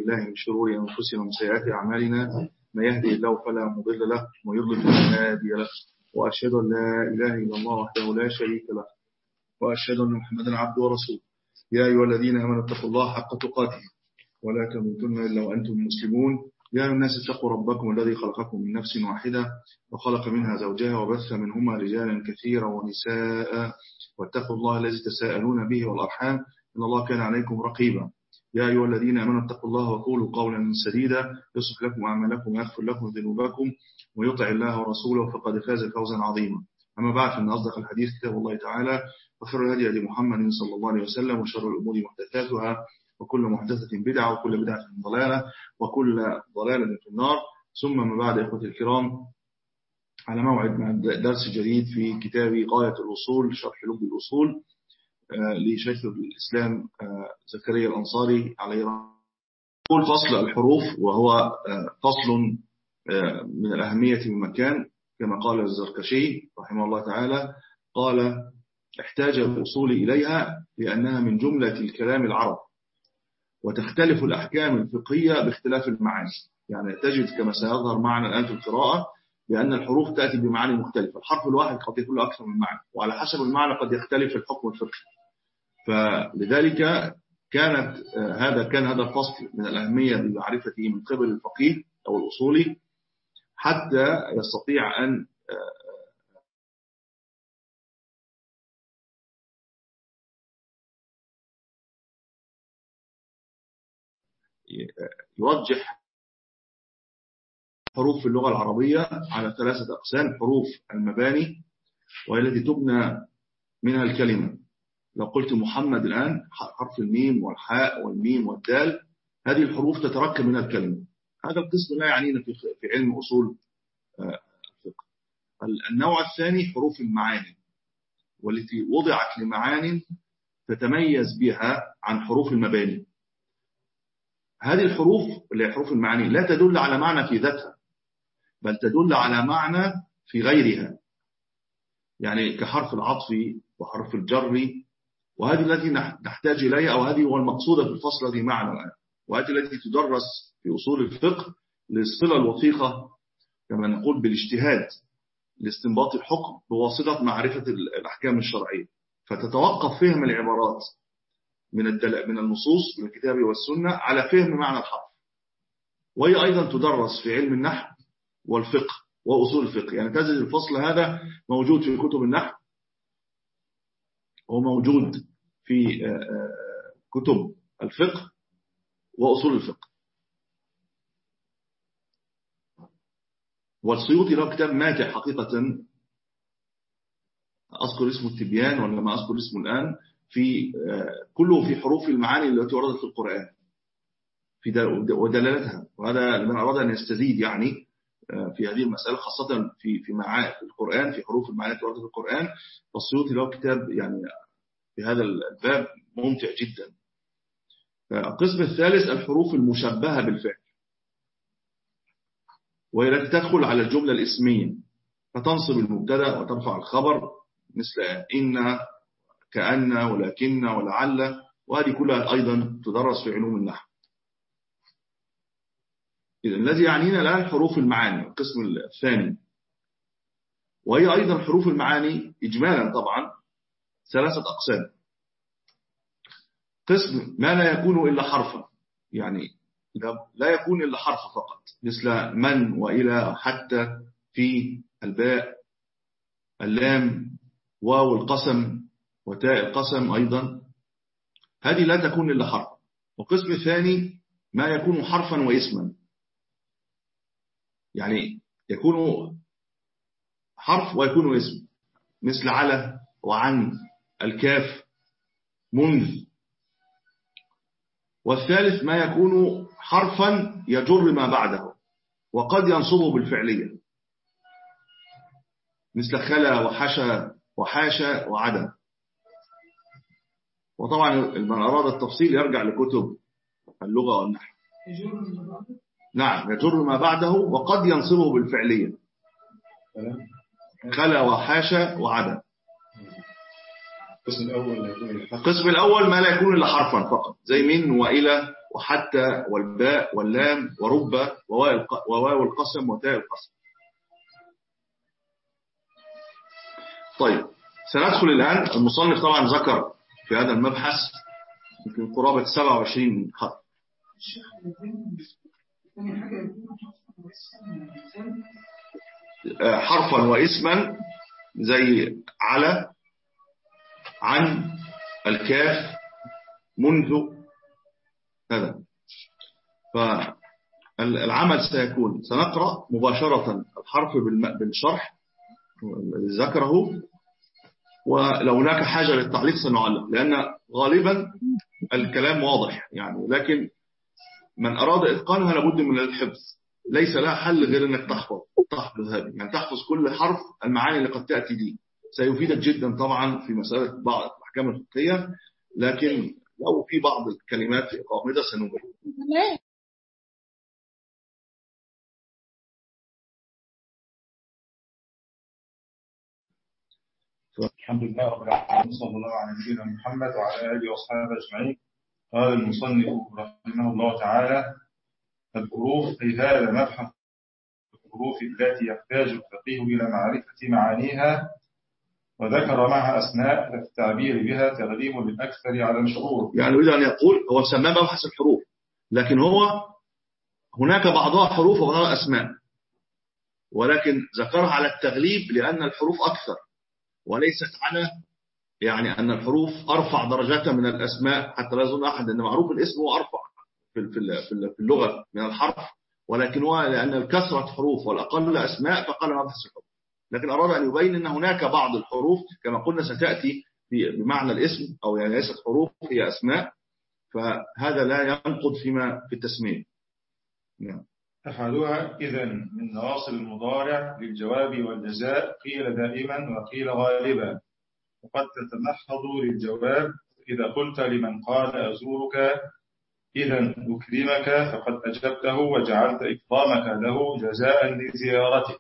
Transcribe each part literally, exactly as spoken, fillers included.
بالله من شرور أنفسنا ومن سيئات أعمالنا، ما يهدي الله فلا مضل له ويضلل فلا هادي له، وأشهد أن لا إله إلا الله وحده لا شريك له، وأشهد أن محمدا عبده ورسوله. يا أيها الذين آمنوا اتقوا الله حق تقاته ولا تموتن إلا وأنتم مسلمون. يا أيها الناس اتقوا ربكم الذي خلقكم من نفس واحدة وخلق منها زوجها وبث منهما رجالا كثيرا ونساء، واتقوا الله الذي تساءلون به والأرحام إن الله كان عليكم رقيبا. يا أيها الذين آمنوا اتقوا الله وقولوا قولا سديدا يصلح لكم أعمالكم ويغفر لكم ذنوبكم، ويطع الله ورسوله فقد فاز فوزا عظيما. أما بعد، فإن أصدق الحديث كتاب الله تعالى، وخير الهدي هدي محمد صلى الله عليه وسلم، وشر الأمور محدثاتها، وكل محدثة بدعة، وكل بدعة ضلالة، وكل ضلالة في النار. ثم ما بعد، إخوتي الكرام، على موعد مع درس جديد في كتاب غاية الوصول شرح لب الأصول لشيخ الإسلام زكريا الأنصاري عليه رحمه الله. فصل الحروف، وهو فصل من الأهمية بمكان، كما قال الزركشي رحمه الله تعالى، قال: احتاج الأصول إليها لأنها من جملة الكلام العرب، وتختلف الأحكام الفقهية باختلاف المعاني. يعني تجد كما سيظهر معنا الآن في القراءة بأن الحروف تأتي بمعاني مختلفة. الحرف الواحد قد يكون له أكثر من معنى، وعلى حسب المعنى قد يختلف الحكم الفقهي. فلذلك كانت هذا كان هذا الفصل من الأهمية بمعرفته من قبل الفقيه أو الأصولي، حتى يستطيع أن يرجح حروف في اللغة العربية على ثلاثة أقسام: حروف المباني، وهي التي تبنى منها الكلمة. لو قلت محمد الآن، حرف الميم والحاء والميم والدال، هذه الحروف تتركب من الكلمة. هذا القسم لا يعنينا في علم أصول الفقه. النوع الثاني حروف المعاني، والتي وضعت لمعان تتميز بها عن حروف المباني. هذه الحروف اللي هي حروف المعاني لا تدل على معنى في ذاتها، بل تدل على معنى في غيرها، يعني كحرف العطف وحرف الجر، وهذه التي نحتاج إليها، أو هذه هو المقصودة في الفصل الذي معنا الآن، وهذه التي تدرس في أصول الفقه للصلة الوثيقة كما نقول بالاجتهاد لاستنباط الحكم بواسطة معرفة الأحكام الشرعية، فتتوقف فهم العبارات من من النصوص من الكتاب والسنة على فهم معنى الحرف. وهي أيضا تدرس في علم النحو والفقه وأصول الفقه. يعني تجد الفصل هذا موجود في كتب النحو، وموجود في كتب الفقه وأصول الفقه. والسيوطي له كتاب ماتع حقيقة، أذكر اسمه التبيان ولا ما أذكر اسمه الآن، في كله في حروف المعاني التي وردت في القرآن في ودلالتها. وهذا لمن أراد أن يستزيد يعني في هذه المسألة، خاصة في في معاني في القرآن، في حروف المعاني التي وردت في القرآن. والسيوطي له كتاب يعني في هذا الباب ممتع جدا. القسم الثالث الحروف المشبهة بالفعل، وهي التي تدخل على الجملة الاسمية، فتنصب المبتدا وترفع الخبر، مثل إن، كأن، ولكن، ولعل، وهذه كلها أيضا تدرس في علوم النحو. إذن الذي يعنينا الآن حروف المعاني، القسم الثاني، وهي أيضا حروف المعاني إجمالا طبعا ثلاثة أقسام. قسم ما لا يكون إلا حرفا، يعني لا يكون إلا حرف فقط، مثل من وإلى حتى في الباء اللام واو القسم وتاء القسم أيضا، هذه لا تكون إلا حرف. وقسم الثاني ما يكون حرفا واسما، يعني يكون حرف ويكون اسم، مثل على وعن الكاف منذ. والثالث ما يكون حرفا يجر ما بعده وقد ينصبه بالفعلية، مثل خلا وحشى وحاشى وعدم. وطبعا من أراد التفصيل يرجع لكتب اللغة والنحو. نعم، يجر ما بعده وقد ينصبه بالفعلية، خلا وحاشى وعدم. القسم الأول القسم الأول ما لا يكون إلا حرفا فقط، زي من وإلى وحتى والباء واللام ورب وواو القسم وتاء القسم. طيب سندخل الآن. المصنف طبعا ذكر في هذا المبحث يمكن قرابة سبعة وعشرين خط، حرفا واسما زي على، عن، الكاف، منذ، هذا. فالعمل سيكون سنقرأ مباشرة الحرف بالشرح الذي ذكره، ولو هناك حاجة للتعليق سنعلق، لأن غالبا الكلام واضح يعني، لكن من أراد إتقانها لابد من الحفظ، ليس لها حل غير أنك تحفظ تحفظ هذه، يعني تحفظ كل حرف المعاني اللي قد تأتي دي. سيفيدك جدا طبعا في مسألة بعض الأحكام الفقهية، لكن لو في بعض الكلمات غامضة سنبين. الحمد لله رب العالمين، صلى الله على نبينا محمد وعلى آله وصحبه أجمعين. قال المصنف رحمه الله تعالى: الحروف، أي هذا مبحث الحروف التي يحتاج الفقيه إلى معرفة معانيها، وذكر معها أسماء في التعبير بها تغليب للأكثر على الشعور. يعني يريد أن يقول هو سماه مبحث الحروف، لكن هو هناك بعضها حروف وبعضها أسماء، ولكن ذكرها على التغليب لأن الحروف أكثر، وليست على يعني أن الحروف أرفع درجة من الأسماء، حتى لا يظن أحد أن معروف الاسم هو أرفع في اللغة من الحرف، ولكن هو لأن الكثرة حروف والأقل أسماء فقال مبحث الحروف. لكن أراد أن يبين أن هناك بعض الحروف كما قلنا ستأتي بمعنى الاسم، أو يعني ليست حروف هي أسماء، فهذا لا ينقض فيما في التسمية. نعم. أحدها إذن من نواصل المضارع للجواب والجزاء، قيل دائما وقيل غالبا، وقد تتمحض للجواب إذا قلت لمن قال أزورك إذن أكرمك فقد أجبته وجعلت إكرامك له جزاء لزيارته،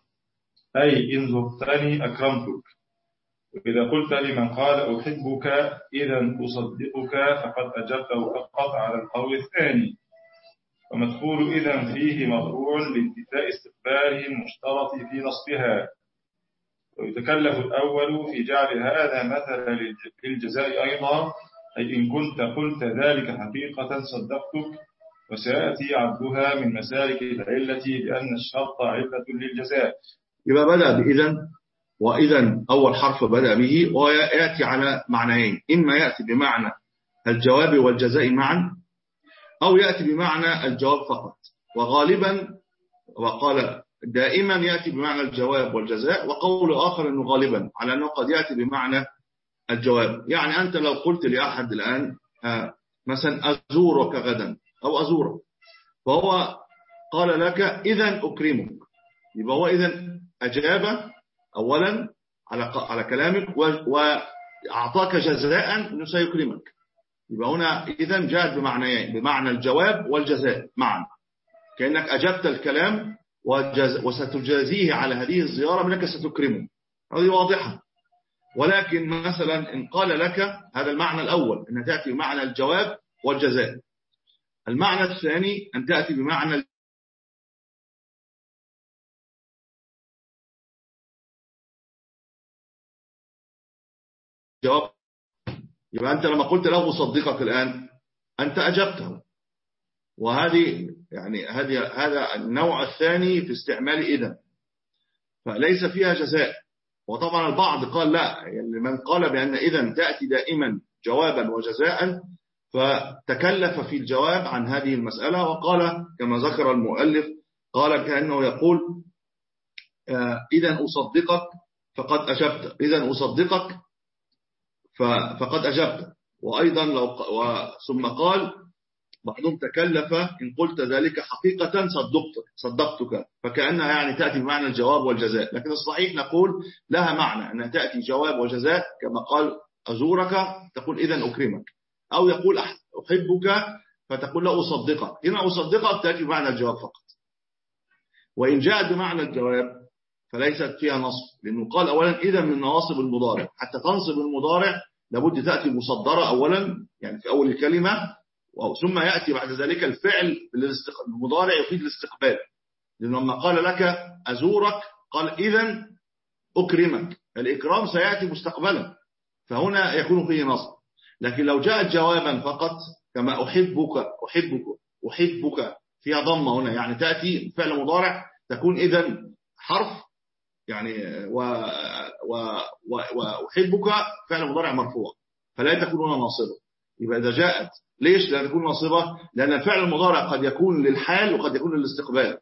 أي إن زرتني أكرمتك. وإذا قلت لمن قال أحبك إذن أصدقك فقد أجبته فقط على القول الثاني. ومدخول إذن فيه مرفوع لانتفاء استقباله المشترط في نصبها، ويتكلف الأول في جعل هذا مثلا للجزاء أيضا، أي إن كنت قلت ذلك حقيقة صدقتك، وسيأتي عبدها من مسالك العلة لأن الشرط علة للجزاء. يبقى بدأ بإذن، وإذن أول حرف بدأ به، ويأتي على معنيين: إما يأتي بمعنى الجواب والجزاء معا، أو يأتي بمعنى الجواب فقط. وغالبا وقال دائما يأتي بمعنى الجواب والجزاء، وقول آخر أنه غالبا على أنه قد يأتي بمعنى الجواب. يعني أنت لو قلت لأحد الآن آه مثلا أزورك غدا أو أزورك، فهو قال لك إذن أكرمك، يبقى هو إذن أجاب أولا على على كلامك وأعطاك جزاء أنه سيكرمك. يبقى هنا إذن جاءت بمعنيين، بمعنى الجواب والجزاء معا، كأنك أجبت الكلام وستجازيه على هذه الزيارة بأنك ستكرمه، هذه واضحة. ولكن مثلا إن قال لك هذا المعنى الأول أن تأتي بمعنى الجواب والجزاء، المعنى الثاني أن تأتي بمعنى الجواب. يبقى أنت لما قلت له أصدقك الآن أنت أجبته، وهذه يعني هذه هذا النوع الثاني في استعمال إذن، فليس فيها جزاء. وطبعا البعض قال لا، يعني من قال بأن إذن تأتي دائما جوابا وجزاء فتكلف في الجواب عن هذه المسألة، وقال كما ذكر المؤلف قال كأنه يقول إذن أصدقك فقد أجبت، إذن أصدقك فقد أجبت. وأيضا لو ثم قال بعضهم تكلف إن قلت ذلك حقيقة صدقتك صدقتك فكأنها يعني تأتي بمعنى الجواب والجزاء. لكن الصحيح نقول لها معنى أنها تأتي جواب وجزاء، كما قال أزورك تقول إذن أكرمك، أو يقول أحبك فتقول لا أصدقك، هنا أصدقك تأتي بمعنى الجواب فقط. وإن جاءت بمعنى الجواب فليست فيها نصب، لأنه قال أولا إذن من نواصب المضارع، حتى تنصب المضارع لابد تأتي مصدرة أولا يعني في أول الكلمة، ثم يأتي بعد ذلك الفعل المضارع يفيد الاستقبال، لأنه لما قال لك أزورك قال إذن أكرمك، الإكرام سيأتي مستقبلا، فهنا يكون فيه نصب. لكن لو جاءت جوابا فقط كما أحبك أحبك أحبك فيها ضمة هنا، يعني تأتي فعل مضارع تكون إذن حرف يعني و و و وأحبك فعل مضارع مرفوع فلا تكون هنا ناصبة. يبقى إذا جاءت ليش لا تكون ناصبة؟ لأن الفعل المضارع قد يكون للحال وقد يكون للاستقبال.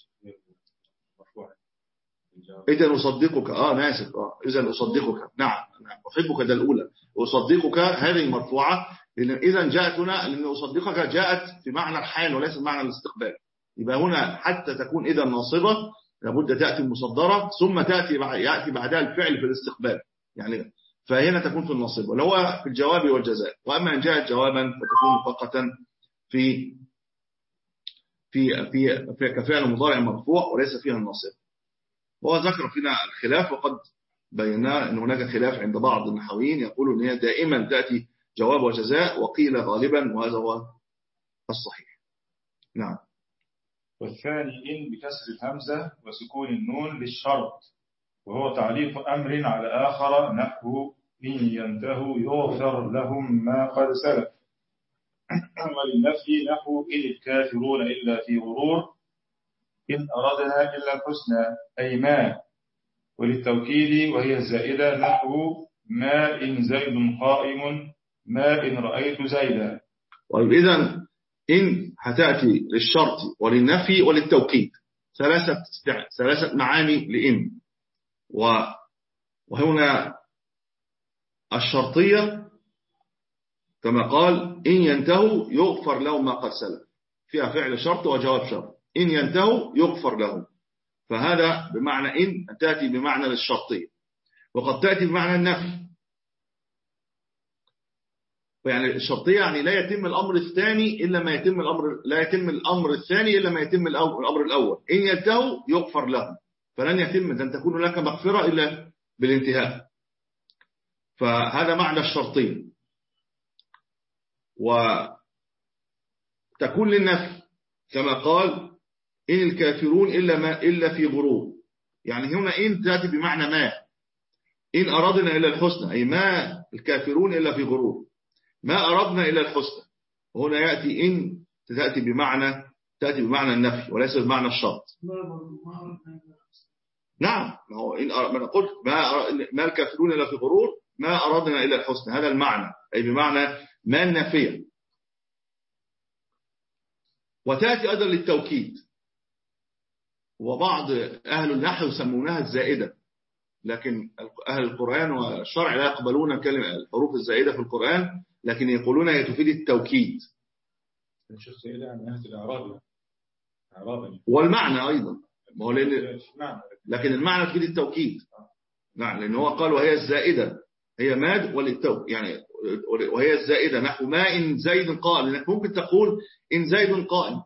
إذا أصدقك آه ناسف آه إذا أصدقك نعم أحبك ده الأولى، أصدقك هذه مرفوعة لأن إذا جاءت هنا لأن أصدقك جاءت في معنى الحال وليس معنى الاستقبال. يبقى هنا حتى تكون إذا ناصبة لابد تأتي المصدرة ثم تأتي يأتي بعدها الفعل في الاستقبال، يعني فهنا تكون في الناصبة اللي هو في الجواب والجزاء. وأما إن جاءت جوابا فتكون فقط في في في, في كفعل مضارع مرفوع وليس فيها الناصبة. وهو ذكر فينا الخلاف وقد بينا أن هناك خلاف عند بعض النحويين يقولوا أن هي دائما تأتي جواب وجزاء، وقيل غالبا، وهذا هو الصحيح. نعم. والثاني إن بكسر الهمزة وسكون النون للشرط، وهو تعليق أمر على آخر نحو إن ينتهوا يغفر لهم ما قد سلف. وللنفي نحو إن الكافرون إلا في غرور إن أردنا إلا الحسنى أي ما. وللتوكيد وهي الزائدة نحو ما إن زيد قائم ما إن رأيت زيدا. طيب إذن إن هتأتي للشرط وللنفي وللتوكيد، ثلاثة ثلاثة معاني لإن. وهنا الشرطية كما قال إن ينتهوا يغفر لهم ما قد سلف، فيها فعل شرط وجواب شرط، إن ينتهوا يغفر لهم، فهذا بمعنى إن تأتي بمعنى للشرطية، وقد تأتي بمعنى النفي. يعني الشرطية يعني لا يتم الأمر الثاني إلا ما يتم الأمر لا يتم الأمر الثاني إلا ما يتم الأمر الأول. إن ينتهوا يغفر لهم، فلن يتم أن تكون لك مغفرة إلا بالانتهاء، فهذا معنى الشرطية. وتكون للنفي كما قال إن الكافرون إلا ما إلا في غرور، يعني هنا إن تأتي بمعنى ما، إن أردنا إلا الحسنى أي ما الكافرون إلا في غرور، ما أردنا إلا الحسنى. هنا يأتي إن تأتي بمعنى تأتي بمعنى النفي وليس بمعنى الشرط. نعم، ما هو إن أنا قلت ما ما الكافرون إلا في غرور ما أردنا إلا الحسنى، هذا المعنى أي بمعنى ما النافية. وتأتي أيضا للتوكيد، وبعض أهل النحو يسمونها الزائدة، لكن أهل القرآن والشرع لا يقبلون كلمة الحروف الزائدة في القرآن، لكن يقولون هي تفيد التوكيد والمعنى أيضا، لكن المعنى تفيد التوكيد. نعم، لأن هو قال وهي الزائدة هي ماد وللتو يعني وهي الزائدة نحو ما إن زيد قائم، لأنك ممكن تقول إن زيد قائم،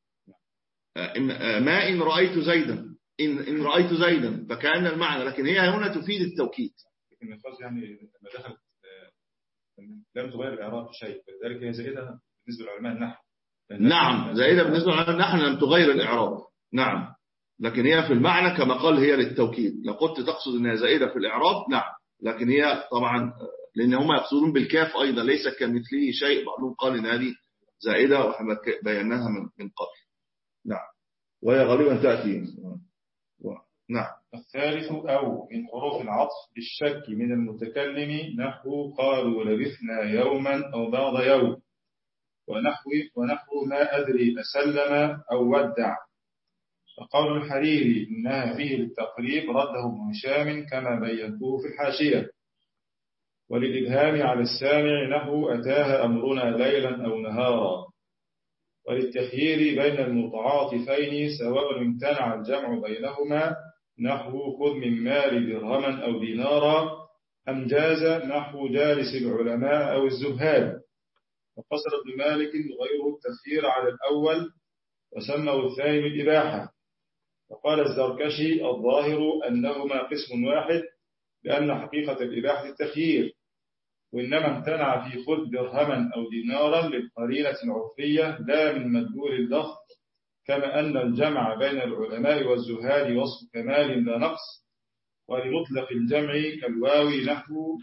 ما إن رأيت زيدا إن إن رأيت زيدا، فكأن المعنى، لكن هي هنا تفيد التوكيد. لكن الخاص يعني لما دخلت لم تغير الإعراب شيء، فلذلك هي زائدة بالنسبة لعلماء النحو. نعم، زائدة بالنسبة لعلماء النحو لم تغير الإعراب. نعم، لكن هي في المعنى كما قال هي للتوكيد. لو كنت تقصد أنها زائدة في الإعراب نعم، لكن هي طبعا لأن هم يقصدون بالكاف أيضا ليس كمثله شيء، بعضهم قال إن هذه زائدة وحنا بيناها من قبل. نعم، وهي غالبا تأتي. نعم. الثالث أو من حروف العطف بالشك من المتكلم نحو قالوا لبثنا يوما أو بعض يوم، ونحو ونحو ما أدري أسلم أو ودع. فقول الحريري إنها فيه للتقريب رده ابن هشام كما بينته في الحاشية. وللإبهام على السامع نحو أتاها أمرنا ليلا أو نهارا. وللتخيير بين المتعاطفين سواء امتنع الجمع بينهما نحو خذ من مال درهما أو دينارا أم جاز نحو جالس العلماء أو الزهاد. وقصر ابن مالك غيره التخيير على الأول وسموا الثاني بالإباحة. وقال الزركشي الظاهر أنهما قسم واحد لأن حقيقة الإباحة التخيير، وإنما امتنع في خذ درهما أو دينارا للقرينة العرفية لا من مدلول اللفظ، كما أن الجمع بين العلماء والزهاد وصف كمال لا نقص، ولمطلق الجمع كالواو نحو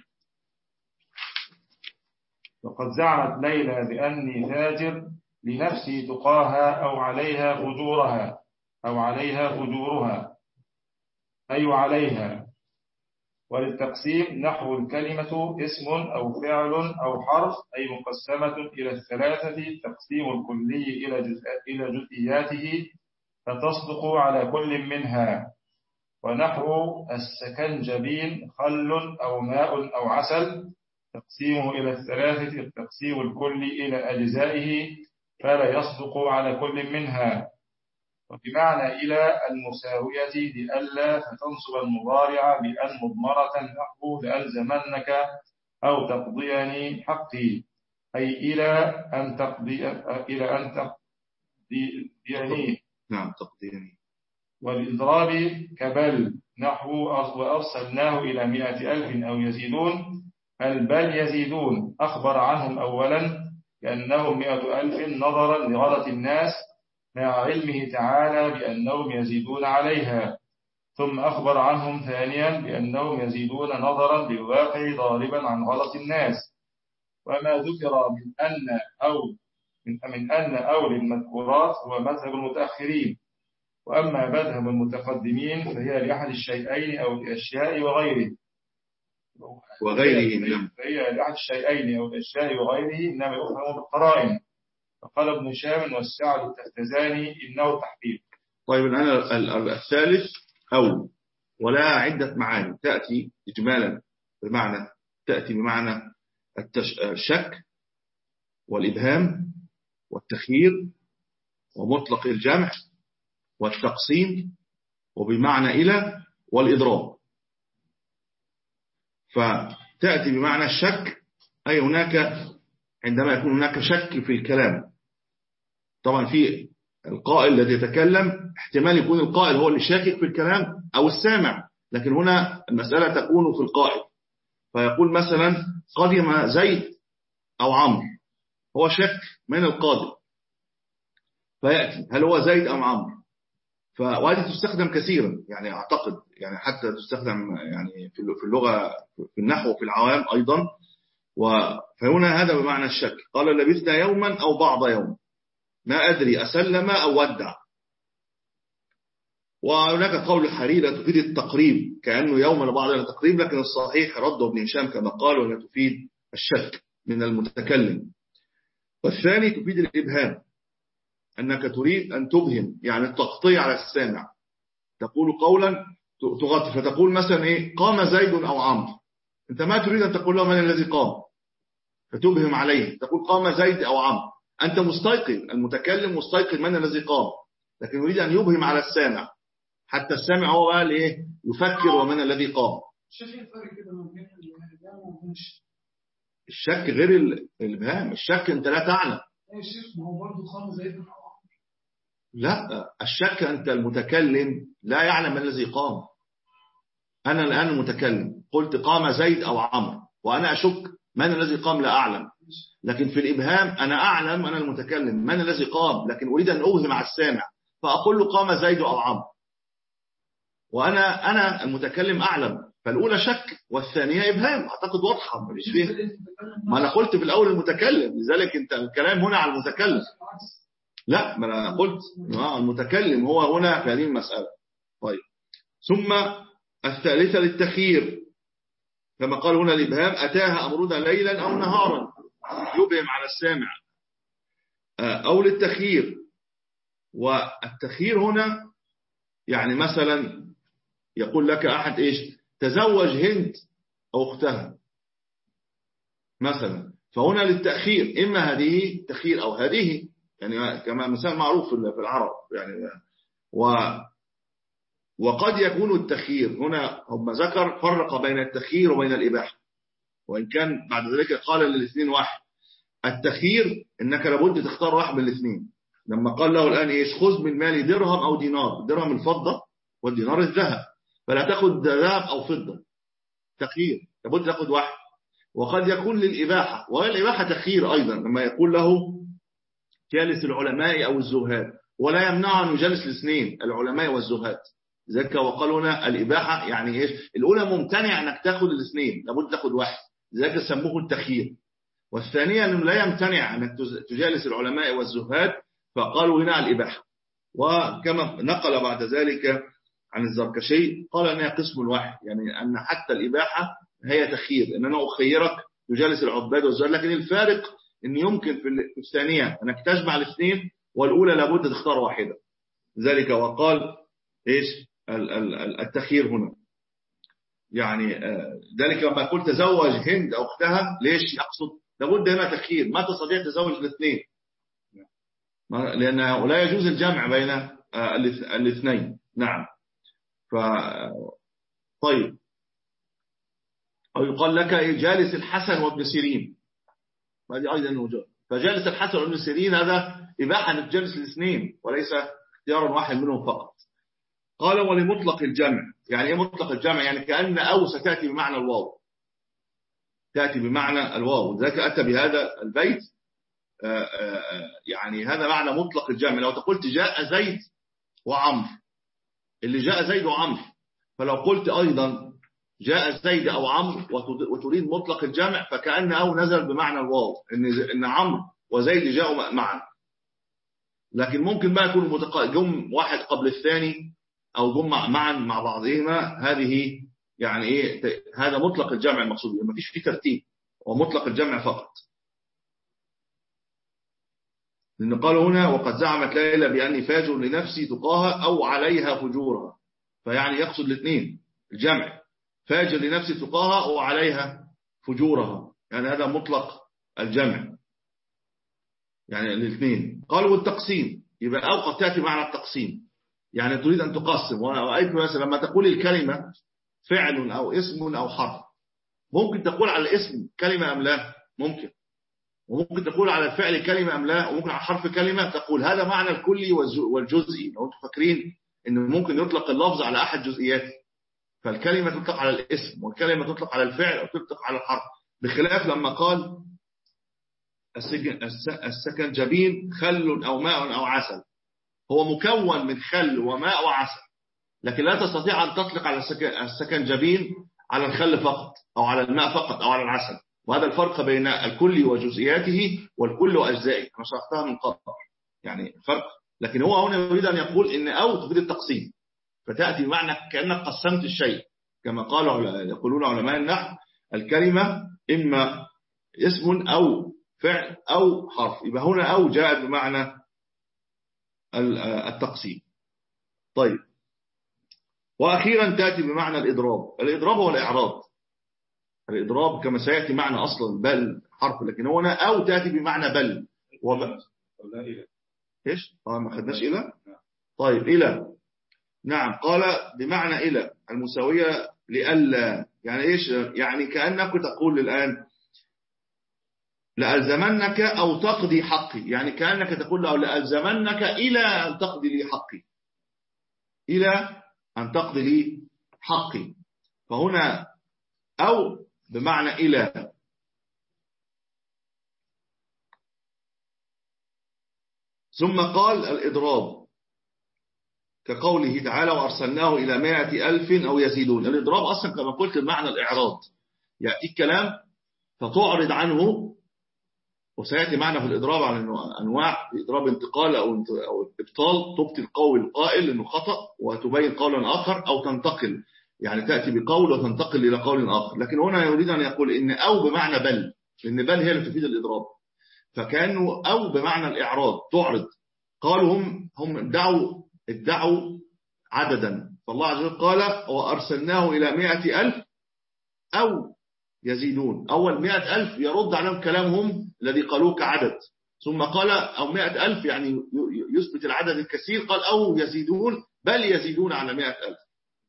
وقد زعمت ليلى بأني تاجر لنفسي تقاها أو عليها فجورها أو عليها فجورها أي عليها. وللتقسيم نحو الكلمة اسم أو فعل أو حرف أي مقسمة إلى الثلاثة تقسيم الكلي إلى جزئياته فتصدق على كل منها. ونحو السكنجبين خل أو ماء أو عسل تقسيمه إلى الثلاثة التقسيم الكلي إلى أجزائه فلا يصدق على كل منها. وبمعنى إلى المساوية لألا فتنصب المضارع بأن مضمرة نحو لألزمنك أو تقضيني حقي أي إلى أن تقضي إلى أن تقضيني نعم تقضيني. والإضراب كبل نحو وأرسلناه إلى مئة ألف أو يزيدون البل يزيدون أخبر عنهم أولا لأنهم مئة ألف نظرا لغلط الناس مع علمه تعالى بأنهم يزيدون عليها، ثم أخبر عنهم ثانيا بأنهم يزيدون نظرا للواقع ضاربا عن غلط الناس. وما ذكر من أن أو من أن أو للمذكورات هو مذهب المتأخرين، وأما مذهب المتقدمين فهي لأحد الشيئين أو الأشياء وغيره وغيره فهي لأحد الشيئين أو الأشياء وغيره إنما يفهم بالقرائن. فقال ابن شام والسعد التفتزاني إنه تحقيق. طيب الآن الثالث أو ولا عدة معاني تأتي إجمالا بمعنى تأتي بمعنى الشك والإبهام والتخيير ومطلق الجمع والتقسيم وبمعنى إلى والإضراب. فتأتي بمعنى الشك أي هناك عندما يكون هناك شك في الكلام. طبعا في القائل الذي يتكلم احتمال يكون القائل هو اللي شاكك في الكلام أو السامع، لكن هنا المسألة تكون في القائل. فيقول مثلا قدم زيد أو عمرو، هو شك من القادم فيأتي هل هو زيد أم عمرو. وهذه تستخدم كثيرا يعني أعتقد يعني حتى تستخدم يعني في اللغة في النحو وفي العوام أيضا. فهنا هذا بمعنى الشك. قال لبثنا يوما أو بعض يوم ما أدري أسلم أو ودع. وهناك قول حريرة تفيد التقريب كأنه يوما بعض التقريب، لكن الصحيح رد ابن هشام كما قال ولا تفيد الشك من المتكلم. والثاني تفيد الإبهام أنك تريد أن تبهم يعني التغطية على السامع. تقول قولا تغطي فتقول مثلا إيه قام زيد أو عمرو، أنت ما تريد أن تقول له من الذي قام فتبهم عليه، تقول قام زيد أو عمرو، أنت مستيقن المتكلم مستيقن من الذي قام، لكن يريد أن يبهم على السامع حتى السامع هو قال إيه يفكر ومن الذي قام. الشك غير الإبهام. الشك أنت لا تعلم. لا الشك أنت المتكلم لا يعلم من الذي قام. أنا الآن المتكلم قلت قام زيد أو عمرو وأنا أشك من الذي قام لا أعلم، لكن في الإبهام أنا أعلم أنا المتكلم من الذي قام، لكن أريد أن أوهم على السامع فأقول له قام زيد أو عمرو وأنا أنا المتكلم أعلم. فالأولى شك والثانية إبهام. أعتقد واضحة مش فيه. ما أنا قلت في الأول المتكلم، لذلك أنت الكلام هنا على المتكلم. لا ما أنا قلت المتكلم هو هنا في هذه المسألة. طيب ثم الثالثة للتخيير كما قال هنا الإبهام أتاها أمرنا ليلا أو نهارا يبهم على السامع أو للتخيير. والتخيير هنا يعني مثلا يقول لك أحد إيش تزوج هند أو أختها مثلا، فهنا للتأخير إما هذه تخيير أو هذه يعني كما مثال معروف في العرب يعني. و وقد يكون التخيير هنا هم ذكر فرق بين التخيير وبين الإباحة، وإن كان بعد ذلك قال للاثنين واحد. التخيير إنك لابد تختار واحد من الاثنين. لما قال له الآن إيش خذ من مالي درهم أو دينار، درهم الفضة والدينار الذهب، فلا تأخذ ذهب أو فضة. تخيير لابد تأخذ واحد. وقد يكون للإباحة، والإباحة تخيير أيضا لما يقول له جالس العلماء أو الزهاد، ولا يمنع أن يجلس الاثنين العلماء والزهاد. ذلك وقالوا هنا الإباحة يعني إيش؟ الأولى ممتنع أنك تأخذ الاثنين، لابد تأخذ واحد، ذلك سموه التخيير. والثانية أنه لا يمتنع أنك تجالس العلماء والزهاد، فقالوا هنا الإباحة. وكما نقل بعد ذلك عن الزركشي قال أنها قسم واحد، يعني أن حتى الإباحة هي تخيير، أن أنا أخيرك تجالس العباد والزهاد، لكن الفارق أن يمكن في الثانية أنك تجمع الاثنين، والأولى لابد تختار واحدة. ذلك وقال إيش التخيير هنا، يعني ذلك لما قلت تزوج هند أختها، ليش يقصد لابد هنا تخيير، ما تستطيع تزوج الاثنين، لأنه لا يجوز الجمع بين الاثنين. نعم. ف طيب، أو يقال لك جالس الحسن وابن سيرين، هذه أيضا وجوه. فجالس الحسن وابن سيرين هذا إباحة أن تجلس الاثنين وليس اختيار واحد منهم فقط. قال ولمطلق الجمع، يعني ايه مطلق الجمع؟ يعني كأن أو ستأتي بمعنى الواو، تأتي بمعنى الواو، ذلك أتى بهذا البيت. آآ آآ يعني هذا معنى مطلق الجمع. لو تقولت جاء زيد وعمر، اللي جاء زيد وعمر، فلو قلت أيضا جاء زيد أو عمر وتريد مطلق الجمع، فكأن أو نزل بمعنى الواو، إن إن عمرو وزيد جاءوا معا. لكن ممكن بقى يكون جم واحد قبل الثاني أو جم معا مع بعضهما، هذه يعني إيه، هذا مطلق الجمع المقصود، ما فيش فيه ترتيب، ومطلق الجمع فقط. لأن قالوا هنا وقد زعمت ليلى بأني فاجر لنفسي تقاها أو عليها فجورها، فيعني يقصد الاثنين الجمع، فاجر لنفسي تقاها أو عليها فجورها، يعني هذا مطلق الجمع، يعني الاثنين. قالوا والتقسيم، يبقى أو قد تأتي معنى التقسيم، يعني تريد أن تقسم. وأيضا مثلا لما تقول الكلمة فعل أو اسم أو حرف، ممكن تقول على الاسم كلمة أم لا، ممكن، وممكن تقول على الفعل كلمة أم لا، وممكن على الحرف كلمة. تقول هذا معنى الكلي والجزئي. لو أنتم فاكرين إنه ممكن يطلق اللفظ على أحد جزئياته، فالكلمة تطلق على الاسم، والكلمة تطلق على الفعل أو تطلق على الحرف، بخلاف لما قال السكنجبين خل أو ماء أو عسل، هو مكون من خل وماء وعسل، لكن لا تستطيع أن تطلق على السكنجبين على الخل فقط أو على الماء فقط أو على العسل. وهذا الفرق بين الكل وجزئياته والكل وأجزائه، أنا شرحتها من قبل، يعني فرق. لكن هو هنا يريد أن يقول إن أو تفيد التقسيم، فتأتي بمعنى كأنك قسمت الشيء، كما قال يقولون علماء النحو الكلمة إما اسم أو فعل أو حرف، يبقى هنا أو جاءت بمعنى التقسيم. طيب، وأخيرا تأتي بمعنى الإضراب. الإضراب هو الإعراض، الإضراب كما سيأتي معنى أصلا بل حرف، لكن هو هنا أو تأتي بمعنى بل وبل. إيش؟ آه ما خدناش إلى. طيب إلى، نعم، قال بمعنى إلى المساوية لألا، يعني إيش؟ يعني كأنك تقول الآن لألزمنك أو تقضي حقي، يعني كأنك تقول له لألزمنك إلى أن تقضي لي حقي، إلى أن تقضي لي حقي. فهنا أو بمعنى إلى. ثم قال الإضراب كقوله تعالى وأرسلناه إلى مائة ألف أو يزيدون. الإضراب أصلا كما قلت بمعنى الإعراض، يأتي الكلام فتعرض عنه، وسيأتي معنا في الإضراب على أنواع إضراب انتقال أو إبطال، تبطل قول القائل إنه خطأ وتبين قولا آخر، أو تنتقل، يعني تأتي بقول وتنتقل إلى قول آخر. لكن هنا يريد أن يقول إن أو بمعنى بل، لأن بل هي اللي تفيد الإضراب، فكأنه أو بمعنى الإعراض، تعرض. قالوا هم هم ادعوا ادعوا عددا، فالله عز وجل قال وأرسلناه إلى مائة ألف أو يزيدون. أول مائة ألف يرد عليهم كلامهم الذي قالوه كعدد، ثم قال أو مائة ألف يعني يثبت العدد الكثير، قال أو يزيدون بل يزيدون على مائة ألف.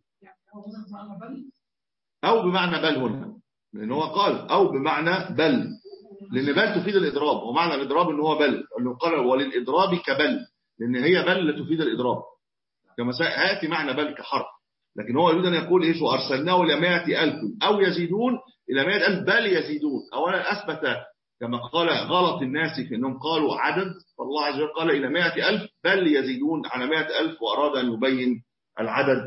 أو بمعنى بل هنا، لأنه هو قال أو بمعنى بل، لأن بل تفيد الإضراب، ومعنى الإضراب أنه هو بل، أنه قال وللإضراب كبل، لأن هي بل اللي تفيد الإضراب، كما سيأتي معنى بل كحرف. لكن هو يريد أن يقول إيش وأرسلناه إلى مائة ألف أو يزيدون، إلى مئة ألف بل يزيدون. أولا أثبت كما قال غلط الناس في أنهم قالوا عدد، فالله عز وجل قال إلى مئة ألف بل يزيدون على مئة ألف، وأراد أن يبين العدد.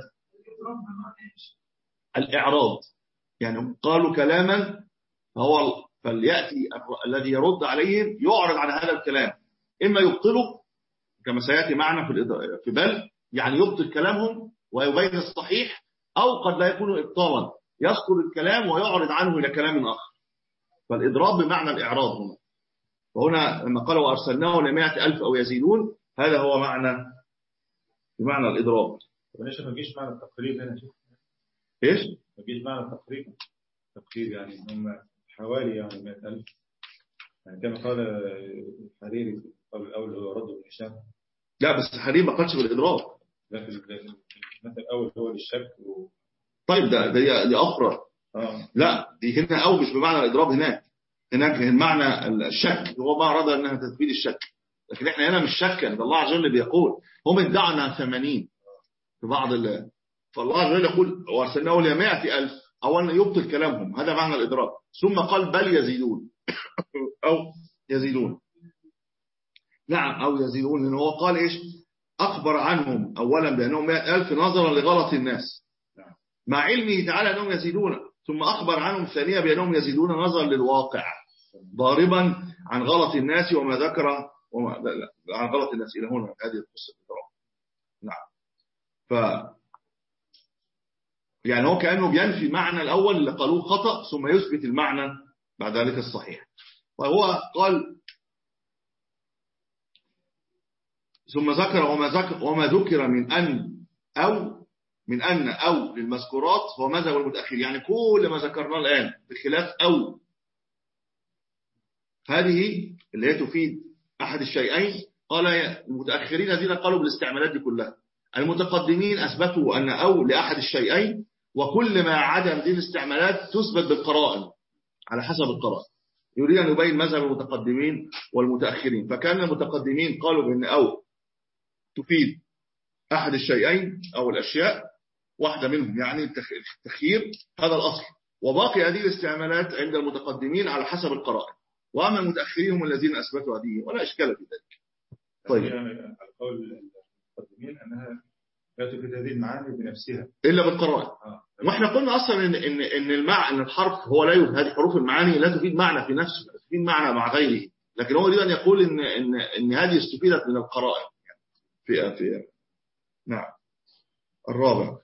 الإعراض يعني قالوا كلاما فهو فليأتي الذي يرد عليهم يعرض عن هذا الكلام، إما يبطله كما سيأتي معنا في في بل يعني يبطل كلامهم ويبين الصحيح، أو قد لا يكون إبطالا يذكر الكلام ويعرض عنه إلى كلام آخر. فالإضراب بمعنى الإعراض هنا. وهنا لما قالوا وأرسلناه لمئة ألف أو يزيدون، هذا هو معنى بمعنى الإضراب. وليش ما جيش معنى التقريب هنا؟ إيش؟ ما جيش معنى التقريب. التقريب يعني هم حوالي يعني مئة ألف، يعني كما قال الحريري في القول الأول هو رد بن هشام. لا بس الحريري ما قالش بالإضراب، لكن المثل الأول هو للشك و... طيب ده ده دي أخرى. آه. لا دي هنا أو مش بمعنى الإضراب، هناك هناك معنى الشك، هو ما أراد أنها تثبيت الشك، لكن إحنا هنا مش شك. أن الله عز وجل بيقول هم ادعوا أنها ثمانين في بعض ال... فالله عز وجل يقول وأرسلناه لمئة ألف، أولا يبطل كلامهم، هذا معنى الإضراب. ثم قال بل يزيدون أو يزيدون. نعم أو يزيدون، لأنه هو قال إيش؟ أخبر عنهم أولا بأنهم مئة ألف نظرا لغلط الناس مع علمه تعالى أنهم يزيدون، ثم أخبر عنهم ثانية بأنهم يزيدون نظرا للواقع ضاربا عن غلط الناس وما ذكر وما لا لا عن غلط الناس إلى هنا هذه القصة. نعم. ف يعني هو كأنه بينفي المعنى الأول اللي قالوه خطأ ثم يثبت المعنى بعد ذلك الصحيح. وهو قال ثم ذكر وما ذكر وما ذكر من أن أو من أن أو للمذكورات هو مذهب المتأخر، يعني كل ما ذكرناه الآن بخلاف أو هذه اللي هي تفيد أحد الشيئين. قال المتأخرين الذين قالوا بالاستعمالات دي كلها، المتقدمين أثبتوا أن أو لأحد الشيئين، وكل ما عدا هذه الاستعمالات تثبت بالقرائن على حسب القرائن. يريد أن يبين مذهب المتقدمين والمتأخرين. فكان المتقدمين قالوا بأن أو تفيد أحد الشيئين أو الأشياء واحدة منهم، يعني التخيير هذا الأصل، وباقي هذه الاستعمالات عند المتقدمين على حسب القرائن، وأما المتأخرين هم الذين أثبتوا هذه، ولا إشكال في ذلك. طيب يعني قول المتقدمين أنها لا تفيد هذه المعاني بنفسها إلا بالقرائن. آه. وإحنا قلنا أصلا إن إن إن المعنى إن الحرف هو لا يفيد، هذه حروف المعاني لا تفيد معنى في نفسه، تفيد معنى مع غيره، لكن هو يريد أن يقول إن إن إن هذه استفيدت من القرائن في في نعم. الرابع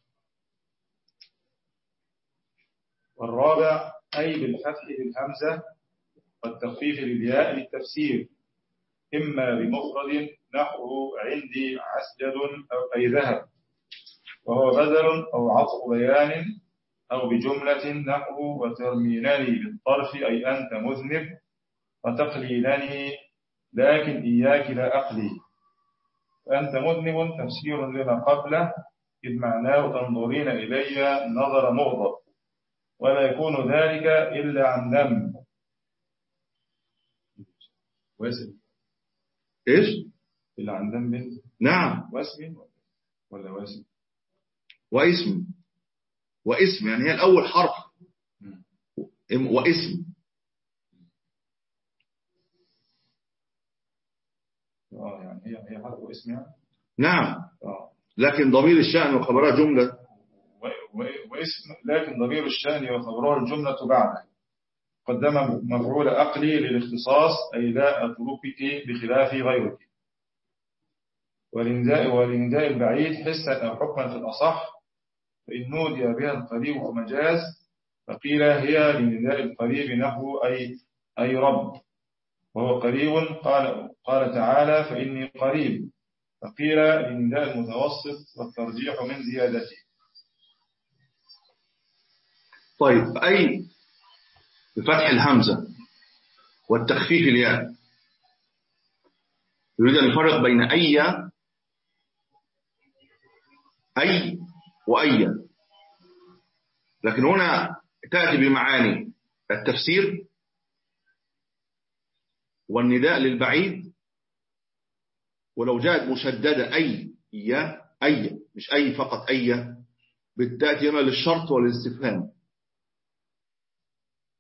والرابع أي بالفتح للهمزة والتخفيف للياء للتفسير، إما بمفرد نحو عندي عسجد أو أي ذهب، وهو بدل أو عطف بيان، أو بجملة نحو وترمينني بالطرف أي أنت مذنب، وتقليلني لكن إياك لا أقلي، فأنت مذنب تفسير لما قبله، إذ معناه تنظرين إلي نظر مغضب، ولا يكون ذلك إلا عن ذنب. واسم إيش؟ إلا عن ذنب. نعم. واسم ولا واسم؟ واسم واسم يعني هي الأول حرف واسم. آه يعني هي هي حرف واسم يعني. نعم. آه. لكن ضمير الشأن وخبرها جملة. واسم لكن ضمير الشأن وخبرها الجملة بعده. قدم مفعول أقلي للاختصاص أي لا أتركك بخلاف غيرك. والنداء والنداء البعيد حسا أو حكما في الأصح، فإن نودي بها القريب مجاز، فقيل هي لنداء القريب نحو أي أي رب، وهو قريب. قال قال تعالى فإني قريب، فقيل لنداء المتوسط والترجيح من زيادته. طيب أي بفتح الهمزة والتخفيف الياء، يريد أن يفرق بين أي أي وأي، لكن هنا تأتي بمعاني التفسير والنداء للبعيد، ولو جاءت مشددة أي يا أي مش أي فقط أي، بتأتي هنا للشرط والاستفهام.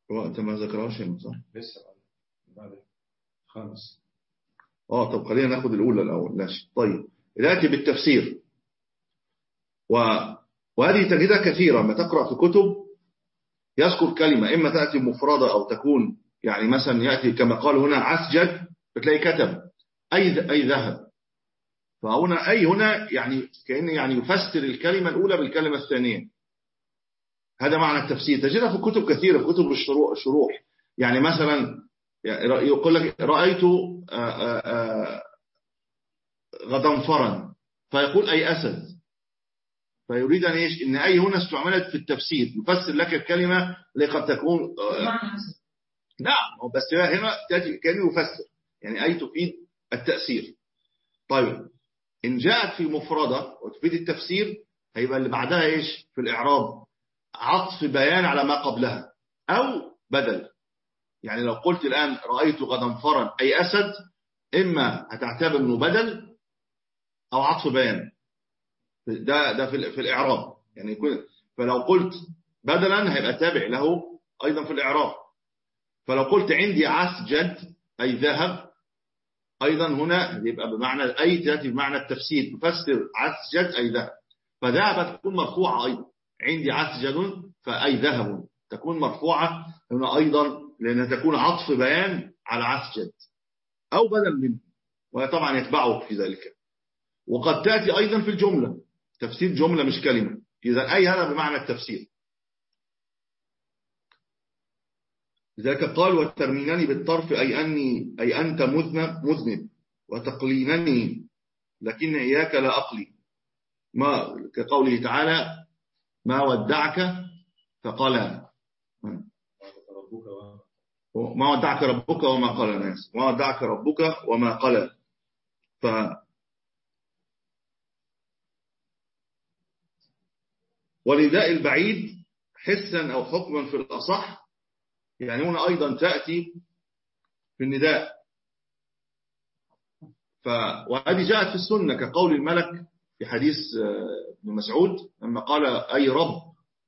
هو أنت ما ذكرهاش هنا صح؟ لسه بعد خامس. آه طب خلينا ناخد الأولى الأول. ماشي طيب. نأتي بالتفسير و... وهذه تجدها كثيرا ما تقرأ في كتب يذكر كلمة إما تأتي مفردة أو تكون يعني مثلا يأتي كما قال هنا عسجد، بتلاقي كتب أي أي ذهب، فهنا أي هنا يعني كأنه يعني يفسر الكلمة الأولى بالكلمة الثانية. هذا معنى التفسير، تجدها في كتب كثيرة، في كتب الشروح. يعني مثلا يقول لك رأيت غضنفرا فيقول أي أسد، فيريد أن إيش إن أي هنا استعملت في التفسير يفسر لك الكلمة اللي قد تكون نعم، بس هنا تأتي كأنه يفسر يعني أي تفيد التأثير. طيب إن جاءت في مفردة وتفيد التفسير هيبقى اللي بعدها إيش في الإعراب عطف بيان على ما قبلها أو بدل. يعني لو قلت الآن رأيت غضنفرا أي أسد، إما هتعتبر أنه بدل أو عطف بيان، ده ده في في الإعراب يعني يكون. فلو قلت بدلا هيبقى تابع له أيضا في الإعراب. فلو قلت عندي عسجد أي ذهب، أيضا هنا يبقى بمعنى أي تأتي بمعنى التفسير تفسر عسجد أي ذهب، فذهب تكون مرفوعة أيضا. عندي عسجد فأي ذهب تكون مرفوعة هنا أيضا لأنها تكون عطف بيان على عسجد أو بدل منه، وطبعا يتبعه في ذلك. وقد تأتي أيضا في الجملة تفسير جملة مش كلمة، إذا أي هذا بمعنى التفسير. لذلك قال وترمينني بالطرف أي أني أي أنت مذنب مذنب وتقلينني لكن إياك لا أقلي، ما كقوله تعالى ما ودعك فقال ما ودعك ربك وما قال الناس ما ودعك ربك وما قال. ف ولذا البعيد حسا أو حكما في الأصح يعني هنا أيضا تأتي في النداء. ف... وهذه جاءت في السنة كقول الملك في حديث ابن مسعود لما قال أي رب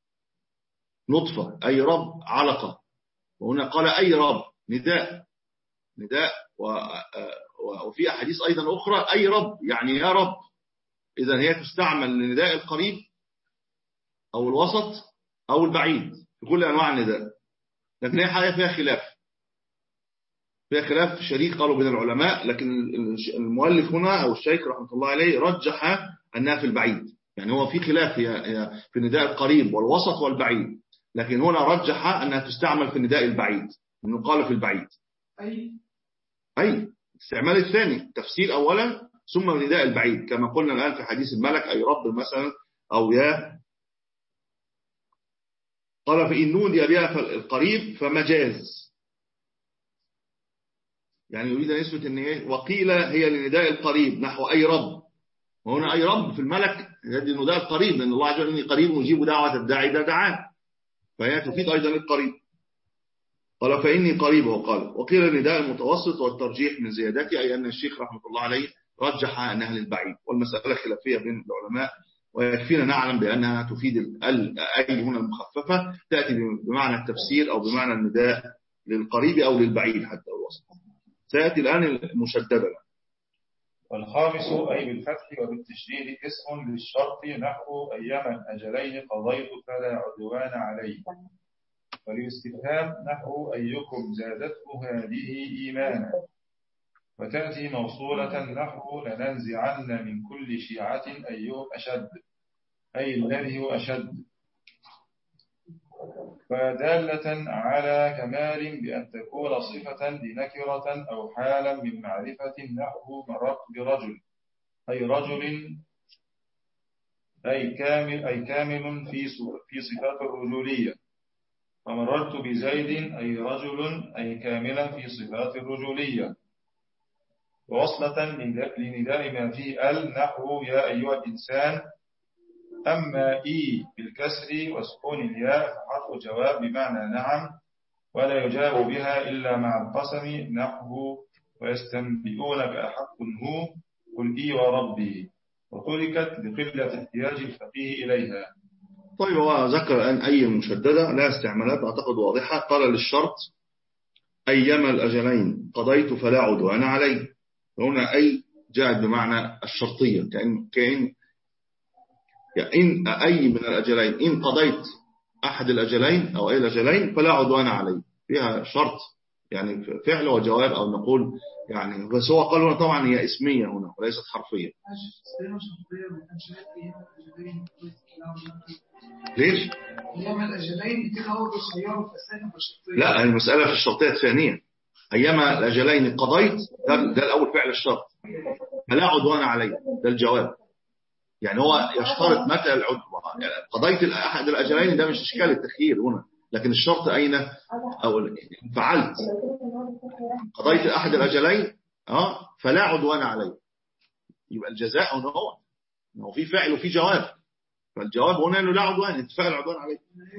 نطفة أي رب علقة، وهنا قال أي رب نداء نداء و... وفي أحاديث أيضا أخرى أي رب يعني يا رب. إذا هي تستعمل لنداء القريب أو الوسط أو البعيد في كل أنواع النداء، لكن هي حاجة فيها خلاف فيها خلاف شديد قالوا بين العلماء، لكن المؤلف هنا أو الشيخ رحمة الله عليه رجح أنها في البعيد. يعني هو في خلاف هي في النداء القريب والوسط والبعيد، لكن هنا رجح أنها تستعمل في النداء البعيد، أنه قال في البعيد أي أي استعمال الثاني تفسير أولا ثم النداء البعيد كما قلنا الآن في حديث الملك أي رب مثلا أو يا. قال فإن نودي بها القريب فمجاز، يعني يريد أن يثبت أن إيه وقيل هي لنداء القريب نحو أي رب، وهنا أي رب في الملك يدي نداء القريب لأن الله عز وجل إني قريب مجيب دعوة الداعي إذا دعان، فهي تفيد أيضا القريب. قال فإني قريب وقال. وقيل النداء المتوسط والترجيح من زيادته أي أن الشيخ رحمة الله عليه رجح أنها للبعيد، والمسألة خلافية بين العلماء، ويكفينا نعلم بأنها تفيد الأي هنا المخففة تأتي بمعنى التفسير أو بمعنى النداء للقريب أو للبعيد حتى الوسط. سيأتي الآن المشددة. والخامس أي بالفتح وبالتشديد اسم للشرط نحو أيام الأجلين قضيت فلا عدوان علي. وللاستفهام نحو أيكم زادته هذه إيمانا. وتأتي موصولة نحو لننزعن من كل شيعة أيهم أشد أي الذي هو أشد. ودالة على كمال بأن تكون صفة لنكرة أو حالا من معرفة نحو مررت برجل أي رجل أي كامل أي كامل في في صفات الرجولية. ومررت بزيد أي رجل أي كاملا في صفات الرجولية. ووصلة لنداء ما فيه ال نحو يا أيها الإنسان. أما إي بالكسر وسكون الياء فحرف جواب بمعنى نعم ولا يجاب بها إلا مع القسم نحو ويستنبئونك أحق هو قل إي وربي، وتركت لقلة احتياج الفقيه إليها. طيب هو ذكر الآن أي مشددة لها استعمالات أعتقد واضحة. قال للشرط أيما الأجلين قضيت فلا عدوان علي. هنا أي جاءت بمعنى الشرطية، كأن كأن يعني إن أي من الأجلين إن قضيت أحد الأجلين أو أي الأجلين فلا عدوان علي، فيها شرط يعني فعل وجواب، أو نقول يعني بس هو قال هنا طبعا هي اسمية هنا وليست حرفية. ليش؟ لا المسألة في الشرطية الثانية، أيما الأجلين قضيت ده, ده الأول فعل الشرط، فلا عدوان علي ده الجواب. يعني هو يشترط متى العدوان، يعني قضيت أحد الأجلين ده مش إشكال التخيير هنا، لكن الشرط أين أو فعلت قضيت أحد الأجلين اه فلا عدوان علي، يبقى الجزاء هنا هو هو في فعل وفي جواب، فالجواب هنا انه لا عدوان، انتفاء العدوان عليه.